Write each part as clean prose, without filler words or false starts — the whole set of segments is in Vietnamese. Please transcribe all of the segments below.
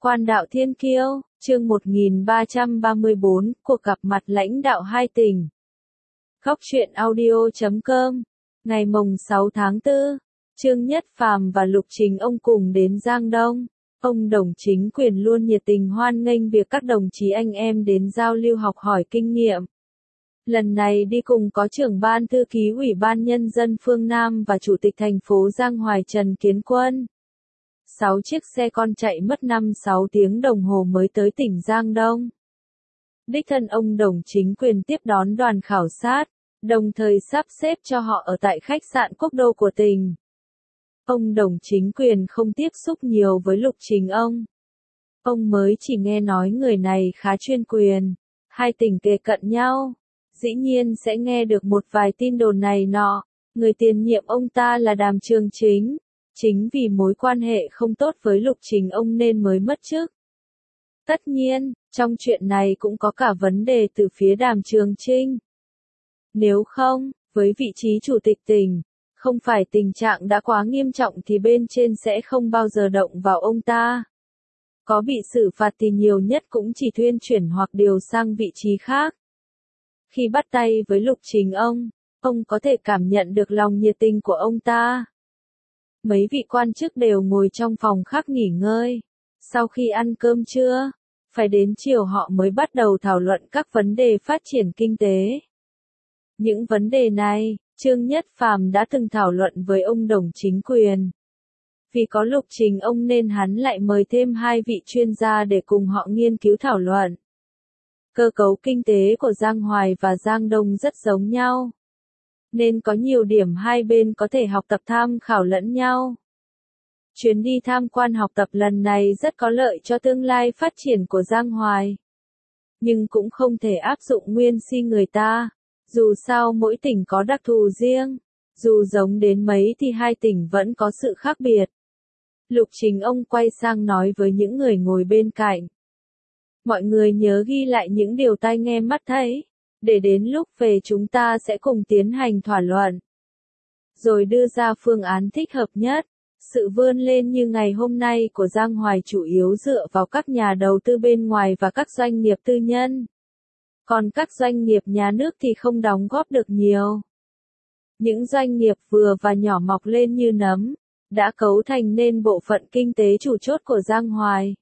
Quan đạo thiên kiêu, chương 1334, cuộc gặp mặt lãnh đạo hai tỉnh. Góc truyện audio.com, ngày mùng 6 tháng 4, Trương Nhất Phàm và Lục Trình Ông cùng đến Giang Đông. Ông Đồng chính quyền luôn nhiệt tình hoan nghênh việc các đồng chí anh em đến giao lưu học hỏi kinh nghiệm. Lần này đi cùng có trưởng ban thư ký Ủy ban Nhân dân phương Nam và Chủ tịch thành phố Giang Hoài Trần Kiến Quân. 6 chiếc xe con chạy mất 5-6 tiếng đồng hồ mới tới tỉnh Giang Đông. Đích thân ông Đồng chính quyền tiếp đón đoàn khảo sát, đồng thời sắp xếp cho họ ở tại khách sạn Quốc Đô của tỉnh. Ông Đồng chính quyền không tiếp xúc nhiều với Lục Trình Ông. Ông mới chỉ nghe nói người này khá chuyên quyền, hai tỉnh kề cận nhau. Dĩ nhiên sẽ nghe được một vài tin đồn này nọ, người tiền nhiệm ông ta là Đàm Trường Chính. Chính vì mối quan hệ không tốt với Lục Trình Ông nên mới mất chức. Tất nhiên, trong chuyện này cũng có cả vấn đề từ phía Đàm Trường Chinh. Nếu không, với vị trí chủ tịch tỉnh, không phải tình trạng đã quá nghiêm trọng thì bên trên sẽ không bao giờ động vào ông ta. Có bị xử phạt thì nhiều nhất cũng chỉ thuyên chuyển hoặc điều sang vị trí khác. Khi bắt tay với Lục Trình ông có thể cảm nhận được lòng nhiệt tình của ông ta. Mấy vị quan chức đều ngồi trong phòng khác nghỉ ngơi. Sau khi ăn cơm trưa, phải đến chiều họ mới bắt đầu thảo luận các vấn đề phát triển kinh tế. Những vấn đề này, Trương Nhất Phàm đã từng thảo luận với ông Đồng chính quyền. Vì có Lục Trình Ông nên hắn lại mời thêm hai vị chuyên gia để cùng họ nghiên cứu thảo luận. Cơ cấu kinh tế của Giang Hoài và Giang Đông rất giống nhau, nên có nhiều điểm hai bên có thể học tập tham khảo lẫn nhau. Chuyến đi tham quan học tập lần này rất có lợi cho tương lai phát triển của Giang Hoài. Nhưng cũng không thể áp dụng nguyên si người ta, dù sao mỗi tỉnh có đặc thù riêng, dù giống đến mấy thì hai tỉnh vẫn có sự khác biệt. Lục Trình Ông quay sang nói với những người ngồi bên cạnh. Mọi người nhớ ghi lại những điều tai nghe mắt thấy, để đến lúc về chúng ta sẽ cùng tiến hành thảo luận, rồi đưa ra phương án thích hợp nhất. Sự vươn lên như ngày hôm nay của Giang Hoài chủ yếu dựa vào các nhà đầu tư bên ngoài và các doanh nghiệp tư nhân. Còn các doanh nghiệp nhà nước thì không đóng góp được nhiều. Những doanh nghiệp vừa và nhỏ mọc lên như nấm, đã cấu thành nên bộ phận kinh tế chủ chốt của Giang Hoài.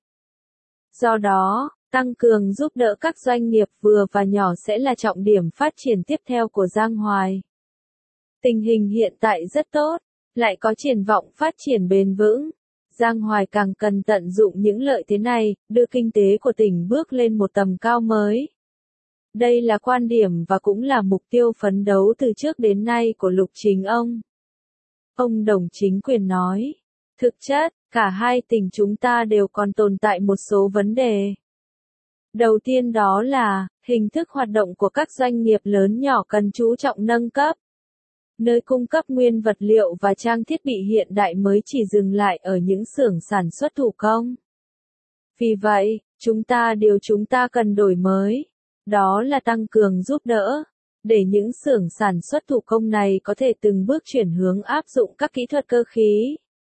Do đó, tăng cường giúp đỡ các doanh nghiệp vừa và nhỏ sẽ là trọng điểm phát triển tiếp theo của Giang Hoài. Tình hình hiện tại rất tốt, lại có triển vọng phát triển bền vững. Giang Hoài càng cần tận dụng những lợi thế này, đưa kinh tế của tỉnh bước lên một tầm cao mới. Đây là quan điểm và cũng là mục tiêu phấn đấu từ trước đến nay của Lục Trình Ông. Ông Đồng chính quyền nói, thực chất, cả hai tỉnh chúng ta đều còn tồn tại một số vấn đề. Đầu tiên đó là, hình thức hoạt động của các doanh nghiệp lớn nhỏ cần chú trọng nâng cấp. Nơi cung cấp nguyên vật liệu và trang thiết bị hiện đại mới chỉ dừng lại ở những xưởng sản xuất thủ công. Vì vậy, điều chúng ta cần đổi mới, đó là tăng cường giúp đỡ, để những xưởng sản xuất thủ công này có thể từng bước chuyển hướng áp dụng các kỹ thuật cơ khí,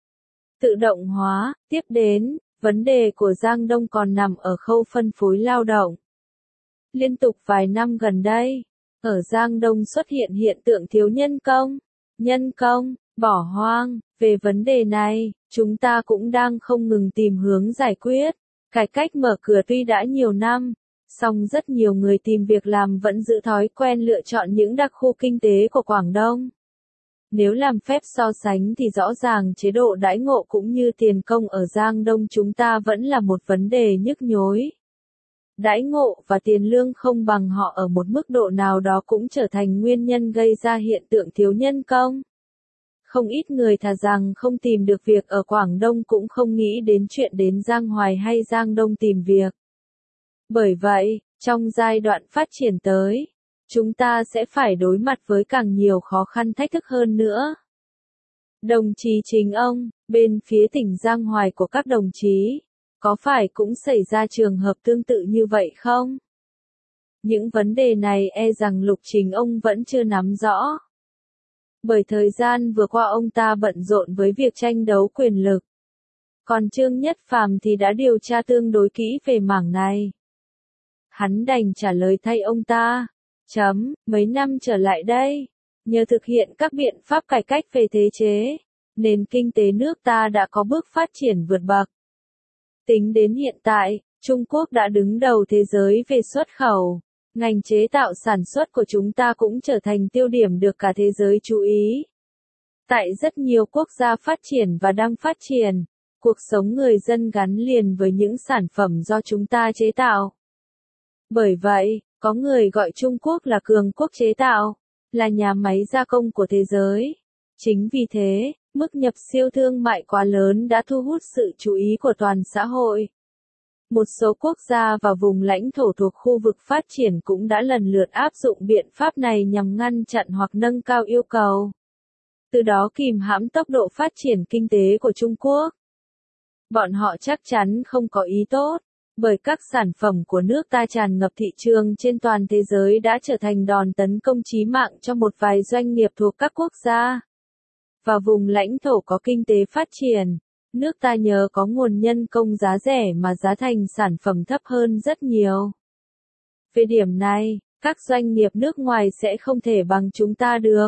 tự động hóa. Tiếp đến, vấn đề của Giang Đông còn nằm ở khâu phân phối lao động. Liên tục vài năm gần đây, ở Giang Đông xuất hiện hiện tượng thiếu nhân công, bỏ hoang. Về vấn đề này, chúng ta cũng đang không ngừng tìm hướng giải quyết. Cải cách mở cửa tuy đã nhiều năm, song rất nhiều người tìm việc làm vẫn giữ thói quen lựa chọn những đặc khu kinh tế của Quảng Đông. Nếu làm phép so sánh thì rõ ràng chế độ đãi ngộ cũng như tiền công ở Giang Đông chúng ta vẫn là một vấn đề nhức nhối. Đãi ngộ và tiền lương không bằng họ ở một mức độ nào đó cũng trở thành nguyên nhân gây ra hiện tượng thiếu nhân công. Không ít người thà rằng không tìm được việc ở Quảng Đông cũng không nghĩ đến chuyện đến Giang Hoài hay Giang Đông tìm việc. Bởi vậy, trong giai đoạn phát triển tới, chúng ta sẽ phải đối mặt với càng nhiều khó khăn thách thức hơn nữa. Đồng chí Trình Ông, bên phía tỉnh Giang Hoài của các đồng chí, có phải cũng xảy ra trường hợp tương tự như vậy không? Những vấn đề này rằng Lục Trình Ông vẫn chưa nắm rõ. Bởi thời gian vừa qua ông ta bận rộn với việc tranh đấu quyền lực. Còn Trương Nhất Phàm thì đã điều tra tương đối kỹ về mảng này. Hắn đành trả lời thay ông ta. Mấy năm trở lại đây, nhờ thực hiện các biện pháp cải cách về thể chế, nền kinh tế nước ta đã có bước phát triển vượt bậc. Tính đến hiện tại, Trung Quốc đã đứng đầu thế giới về xuất khẩu. Ngành chế tạo sản xuất của chúng ta cũng trở thành tiêu điểm được cả thế giới chú ý. Tại rất nhiều quốc gia phát triển và đang phát triển, cuộc sống người dân gắn liền với những sản phẩm do chúng ta chế tạo. Bởi vậy, có người gọi Trung Quốc là cường quốc chế tạo, là nhà máy gia công của thế giới. Chính vì thế, mức nhập siêu thương mại quá lớn đã thu hút sự chú ý của toàn xã hội. Một số quốc gia và vùng lãnh thổ thuộc khu vực phát triển cũng đã lần lượt áp dụng biện pháp này nhằm ngăn chặn hoặc nâng cao yêu cầu. Từ đó kìm hãm tốc độ phát triển kinh tế của Trung Quốc. Bọn họ chắc chắn không có ý tốt, bởi các sản phẩm của nước ta tràn ngập thị trường trên toàn thế giới đã trở thành đòn tấn công chí mạng cho một vài doanh nghiệp thuộc các quốc gia và vùng lãnh thổ có kinh tế phát triển. Nước ta nhờ có nguồn nhân công giá rẻ mà giá thành sản phẩm thấp hơn rất nhiều. Về điểm này, các doanh nghiệp nước ngoài sẽ không thể bằng chúng ta được.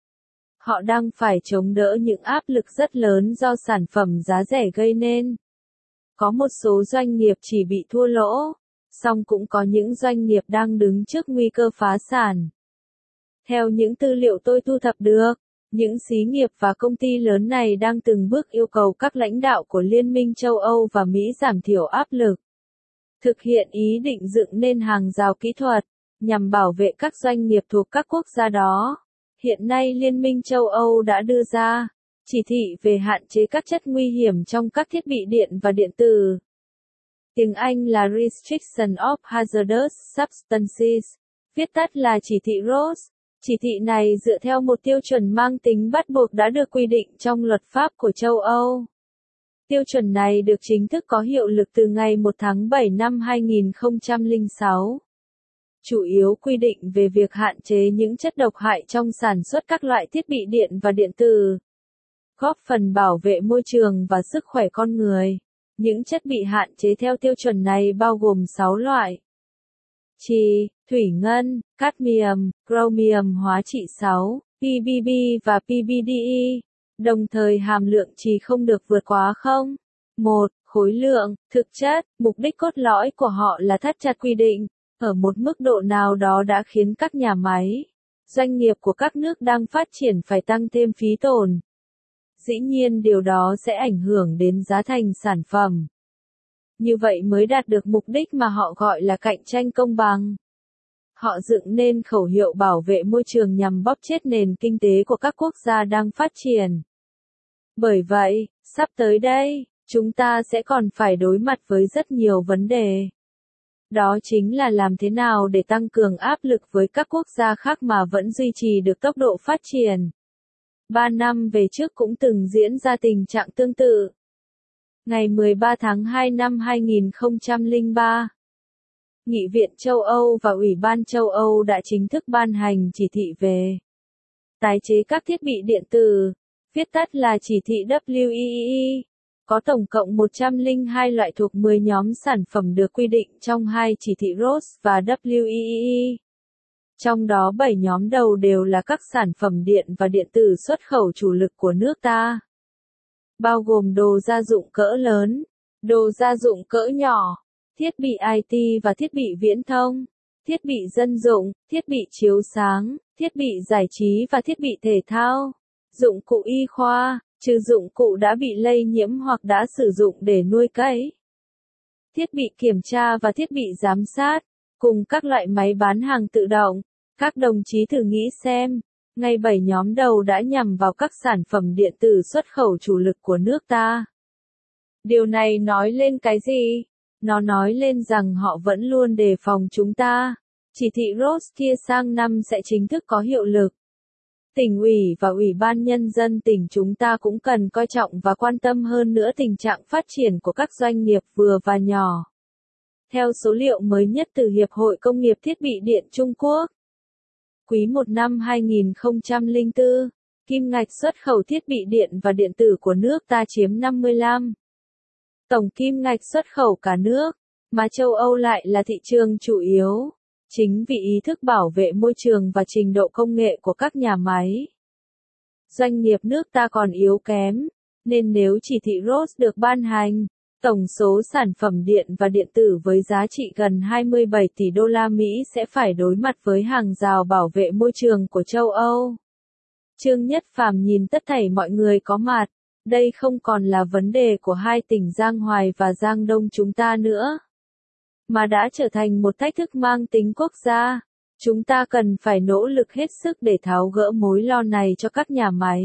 Họ đang phải chống đỡ những áp lực rất lớn do sản phẩm giá rẻ gây nên. Có một số doanh nghiệp chỉ bị thua lỗ, song cũng có những doanh nghiệp đang đứng trước nguy cơ phá sản. Theo những tư liệu tôi thu thập được, những xí nghiệp và công ty lớn này đang từng bước yêu cầu các lãnh đạo của Liên minh châu Âu và Mỹ giảm thiểu áp lực. Thực hiện ý định dựng nên hàng rào kỹ thuật, nhằm bảo vệ các doanh nghiệp thuộc các quốc gia đó. Hiện nay Liên minh châu Âu đã đưa ra chỉ thị về hạn chế các chất nguy hiểm trong các thiết bị điện và điện tử. Tiếng Anh là Restriction of Hazardous Substances, viết tắt là chỉ thị RoHS. Chỉ thị này dựa theo một tiêu chuẩn mang tính bắt buộc đã được quy định trong luật pháp của châu Âu. Tiêu chuẩn này được chính thức có hiệu lực từ ngày 1 tháng 7 năm 2006. Chủ yếu quy định về việc hạn chế những chất độc hại trong sản xuất các loại thiết bị điện và điện tử, góp phần bảo vệ môi trường và sức khỏe con người. Những chất bị hạn chế theo tiêu chuẩn này bao gồm 6 loại: trì, thủy ngân, cadmium, chromium hóa trị 6, PBB và PBDE. Đồng thời hàm lượng trì không được vượt quá 1 khối lượng. Thực chất, mục đích cốt lõi của họ là thắt chặt quy định, ở một mức độ nào đó đã khiến các nhà máy, doanh nghiệp của các nước đang phát triển phải tăng thêm phí tổn. Dĩ nhiên điều đó sẽ ảnh hưởng đến giá thành sản phẩm. Như vậy mới đạt được mục đích mà họ gọi là cạnh tranh công bằng. Họ dựng nên khẩu hiệu bảo vệ môi trường nhằm bóp chết nền kinh tế của các quốc gia đang phát triển. Bởi vậy, sắp tới đây, chúng ta sẽ còn phải đối mặt với rất nhiều vấn đề. Đó chính là làm thế nào để tăng cường áp lực với các quốc gia khác mà vẫn duy trì được tốc độ phát triển. 3 năm về trước cũng từng diễn ra tình trạng tương tự. Ngày 13 tháng 2 năm 2003, Nghị viện châu Âu và Ủy ban châu Âu đã chính thức ban hành chỉ thị về tái chế các thiết bị điện tử, viết tắt là chỉ thị WEEE. Có tổng cộng 102 loại thuộc 10 nhóm sản phẩm được quy định trong hai chỉ thị RoHS và WEEE. Trong đó 7 nhóm đầu đều là các sản phẩm điện và điện tử xuất khẩu chủ lực của nước ta, bao gồm đồ gia dụng cỡ lớn, đồ gia dụng cỡ nhỏ, thiết bị IT và thiết bị viễn thông, thiết bị dân dụng, thiết bị chiếu sáng, thiết bị giải trí và thiết bị thể thao, dụng cụ y khoa, trừ dụng cụ đã bị lây nhiễm hoặc đã sử dụng để nuôi cấy, thiết bị kiểm tra và thiết bị giám sát, cùng các loại máy bán hàng tự động. Các đồng chí thử nghĩ xem, ngay 7 nhóm đầu đã nhằm vào các sản phẩm điện tử xuất khẩu chủ lực của nước ta. Điều này nói lên cái gì? Nó nói lên rằng họ vẫn luôn đề phòng chúng ta. Chỉ thị RoHS kia sang năm sẽ chính thức có hiệu lực. Tỉnh ủy và Ủy ban Nhân dân tỉnh chúng ta cũng cần coi trọng và quan tâm hơn nữa tình trạng phát triển của các doanh nghiệp vừa và nhỏ. Theo số liệu mới nhất từ Hiệp hội Công nghiệp Thiết bị Điện Trung Quốc, Quý 1 năm 2004, kim ngạch xuất khẩu thiết bị điện và điện tử của nước ta chiếm 55% Tổng kim ngạch xuất khẩu cả nước, mà châu Âu lại là thị trường chủ yếu. Chính vì ý thức bảo vệ môi trường và trình độ công nghệ của các nhà máy, doanh nghiệp nước ta còn yếu kém, nên nếu chỉ thị RoHS được ban hành, tổng số sản phẩm điện và điện tử với giá trị gần 27 tỷ đô la Mỹ sẽ phải đối mặt với hàng rào bảo vệ môi trường của châu Âu. Trương Nhất Phàm nhìn tất thảy mọi người có mặt, đây không còn là vấn đề của hai tỉnh Giang Hoài và Giang Đông chúng ta nữa, mà đã trở thành một thách thức mang tính quốc gia. Chúng ta cần phải nỗ lực hết sức để tháo gỡ mối lo này cho các nhà máy.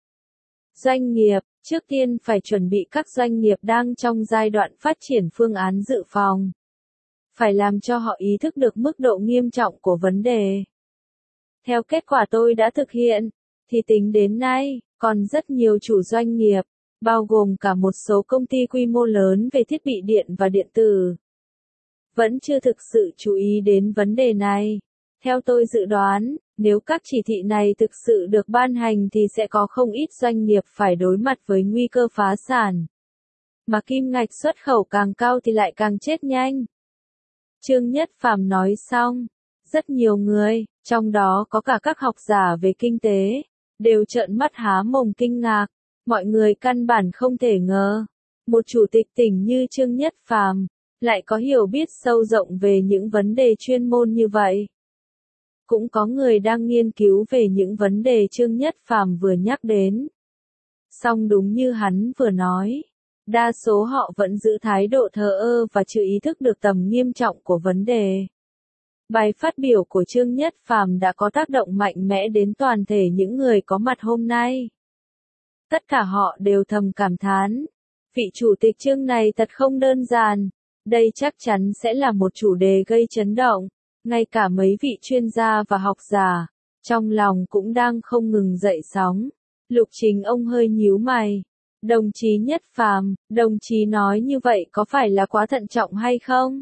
Doanh nghiệp, trước tiên phải chuẩn bị các doanh nghiệp đang trong giai đoạn phát triển phương án dự phòng. Phải làm cho họ ý thức được mức độ nghiêm trọng của vấn đề. Theo kết quả tôi đã thực hiện, thì tính đến nay, còn rất nhiều chủ doanh nghiệp, bao gồm cả một số công ty quy mô lớn về thiết bị điện và điện tử, vẫn chưa thực sự chú ý đến vấn đề này. Theo tôi dự đoán, nếu các chỉ thị này thực sự được ban hành thì sẽ có không ít doanh nghiệp phải đối mặt với nguy cơ phá sản. Mà kim ngạch xuất khẩu càng cao thì lại càng chết nhanh. Trương Nhất Phàm nói xong, rất nhiều người, trong đó có cả các học giả về kinh tế, đều trợn mắt há mồm kinh ngạc. Mọi người căn bản không thể ngờ, một chủ tịch tỉnh như Trương Nhất Phàm lại có hiểu biết sâu rộng về những vấn đề chuyên môn như vậy. Cũng có người đang nghiên cứu về những vấn đề Trương Nhất Phàm vừa nhắc đến. Song đúng như hắn vừa nói, đa số họ vẫn giữ thái độ thờ ơ và chưa ý thức được tầm nghiêm trọng của vấn đề. Bài phát biểu của Trương Nhất Phàm đã có tác động mạnh mẽ đến toàn thể những người có mặt hôm nay. Tất cả họ đều thầm cảm thán, vị chủ tịch Trương này thật không đơn giản. Đây chắc chắn sẽ là một chủ đề gây chấn động. Ngay cả mấy vị chuyên gia và học giả, trong lòng cũng đang không ngừng dậy sóng. Lục Trình ông hơi nhíu mày. Đồng chí Nhất Phàm, đồng chí nói như vậy có phải là quá thận trọng hay không?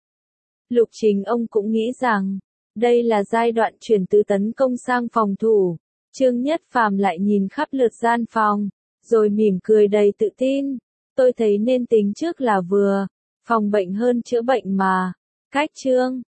Lục Trình ông cũng nghĩ rằng, đây là giai đoạn chuyển từ tấn công sang phòng thủ. Trương Nhất Phàm lại nhìn khắp lượt gian phòng, rồi mỉm cười đầy tự tin. Tôi thấy nên tính trước là vừa, phòng bệnh hơn chữa bệnh mà. Cách Trương